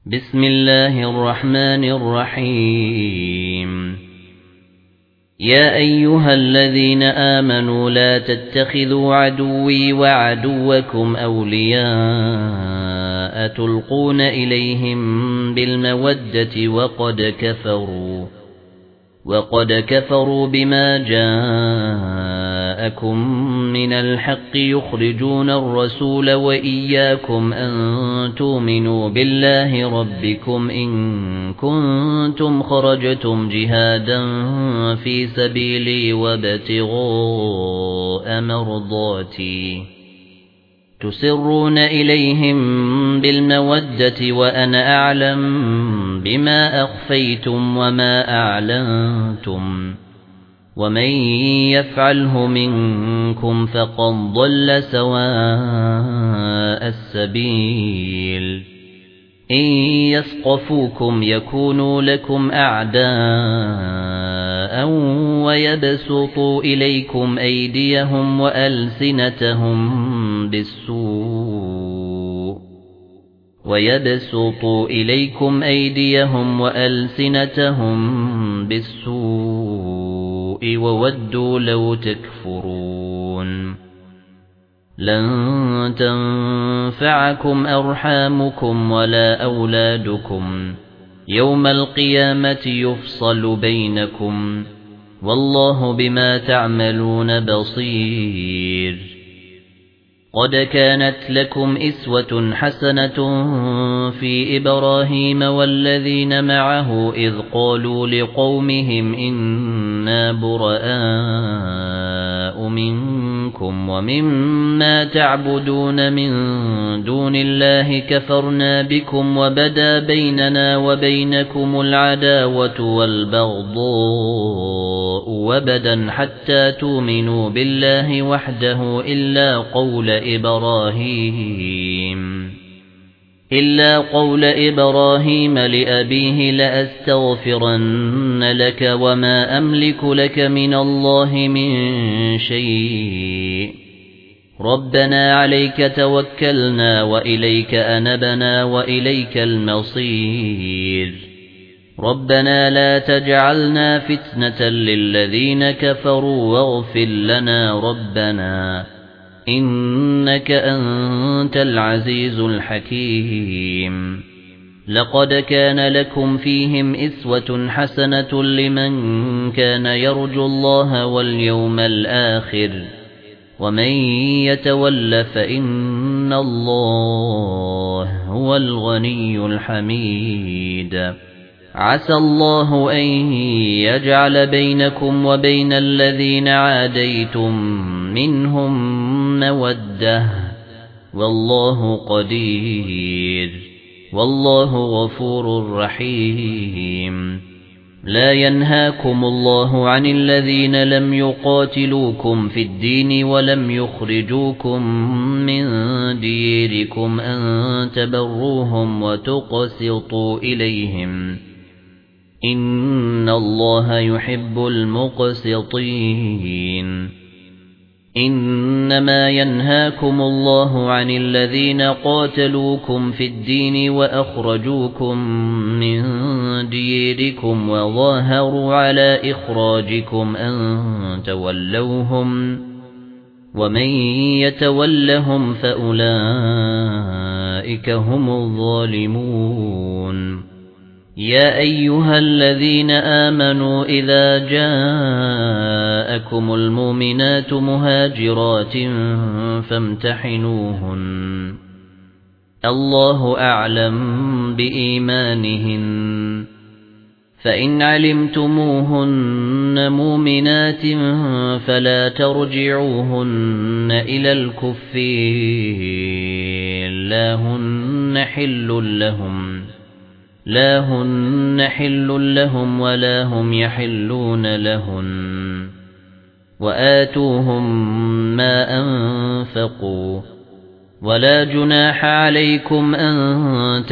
بسم الله الرحمن الرحيم يا أيها الذين آمنوا لا تتخذوا عدوي وعدوكم أولياء تلقون إليهم بالمودة وقد كفروا بما جاءكم من الحق يخرجون الرسول وإياكم أن تؤمنوا بالله ربكم إن كنتم خرجتم جهادا في سبيلي وابتغاء مرضاتي تسرون إليهم بالمودة وأنا أعلم بما أخفيتم وما أعلنتم ومن يفعله منكم فقد ضل سواء السبيل إن يثقفوكم يكونوا لكم أعداء ويبسطوا إليكم أيديهم وألسنتهم بالسوء وودوا لو تكفرون لن تنفعكم أرحامكم ولا أولادكم يوم القيامة يفصل بينكم والله بما تعملون بصير قد كانت لكم إسوة حسنة في إبراهيم والذين معه إذ قالوا لقومهم إنا براء منكم ومما تعبدون من دون الله كفرنا بكم وبدا بيننا وبينكم العداوة والبغضاء وبدا حتى تؤمنوا بالله وحده إلا قول إبراهيم لأبيه لأستغفرن لك وما أملك لك من الله من شيء ربنا عليك توكلنا وإليك أنبنا وإليك المصير ربنا لا تجعلنا فتنة للذين كفروا واغفر لنا ربنا إنك أنت العزيز الحكيم لقد كان لكم فيهم إسوة حسنة لمن كان يرجو الله واليوم الآخر ومن يتول فإن الله هو الغني الحميد عسى الله أن يجعل بينكم وبين الذين عاديتم منهم مودة والله قدير والله غفور رحيم لا ينهاكم الله عن الذين لم يقاتلوكم في الدين ولم يخرجوكم من ديركم أن تبروهم وتقسطوا إليهم إن الله يحب المقسطين إنما ينهاكم الله عن الذين قاتلوكم في الدين وأخرجوكم من ديركم وظاهروا على إخراجكم أن تولوهم ومن يتولهم فأولئك هم الظالمون يا أيها الذين آمنوا إذا جاءكم المؤمنات مهاجرات فامتحنوهن الله أعلم بإيمانهن فإن علمتموهن مؤمنات فلا ترجعوهن إلى الكفار لا هن حل لهم ولا هم يحلون لهن وآتوهم ما أنفقوا ولا جناح عليكم أن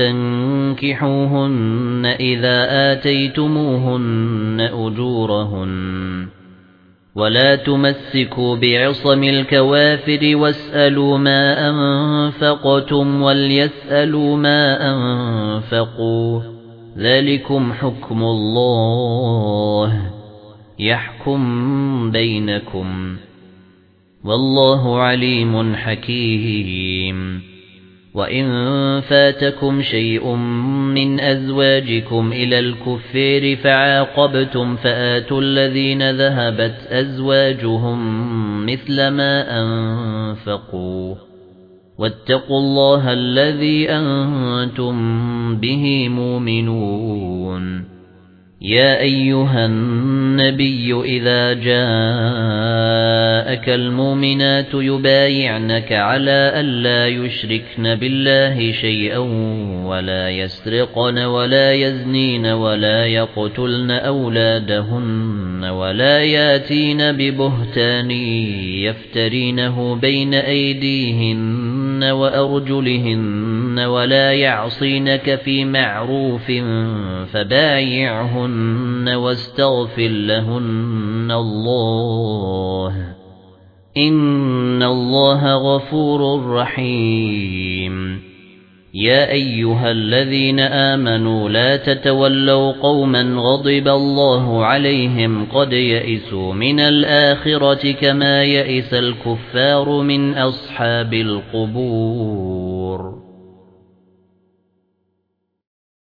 تنكحوهن إذا آتيتموهن أجورهن ولا تمسكوا بعصم الكوافر واسألوا ما أنفقتم وليسألوا ما أنفقوا ذلكم حكم الله يحكم بينكم والله عليم حكيم وإن فاتكم شيء من أزواجكم إلى الكفار فعاقبتم فآتوا الذين ذهبت أزواجهم مثل ما أنفقوا واتقوا الله الذي أنتم به مؤمنون يا أيها النبي إذا جاءك المؤمنات يبايعنك على ألا يشركن بالله شيئا ولا يسرقن ولا يزنين ولا يقتلن أولادهن ولا ياتين ببهتان يفترينه بين أيديهن وأرجلهن ولا يعصينك في معروف فبايعهن واستغفر لهن الله إن الله غفور رحيم يا أيها الذين آمنوا لا تتولوا قوما غضب الله عليهم قد يئسوا من الآخرة كما يئس الكفار من أصحاب القبور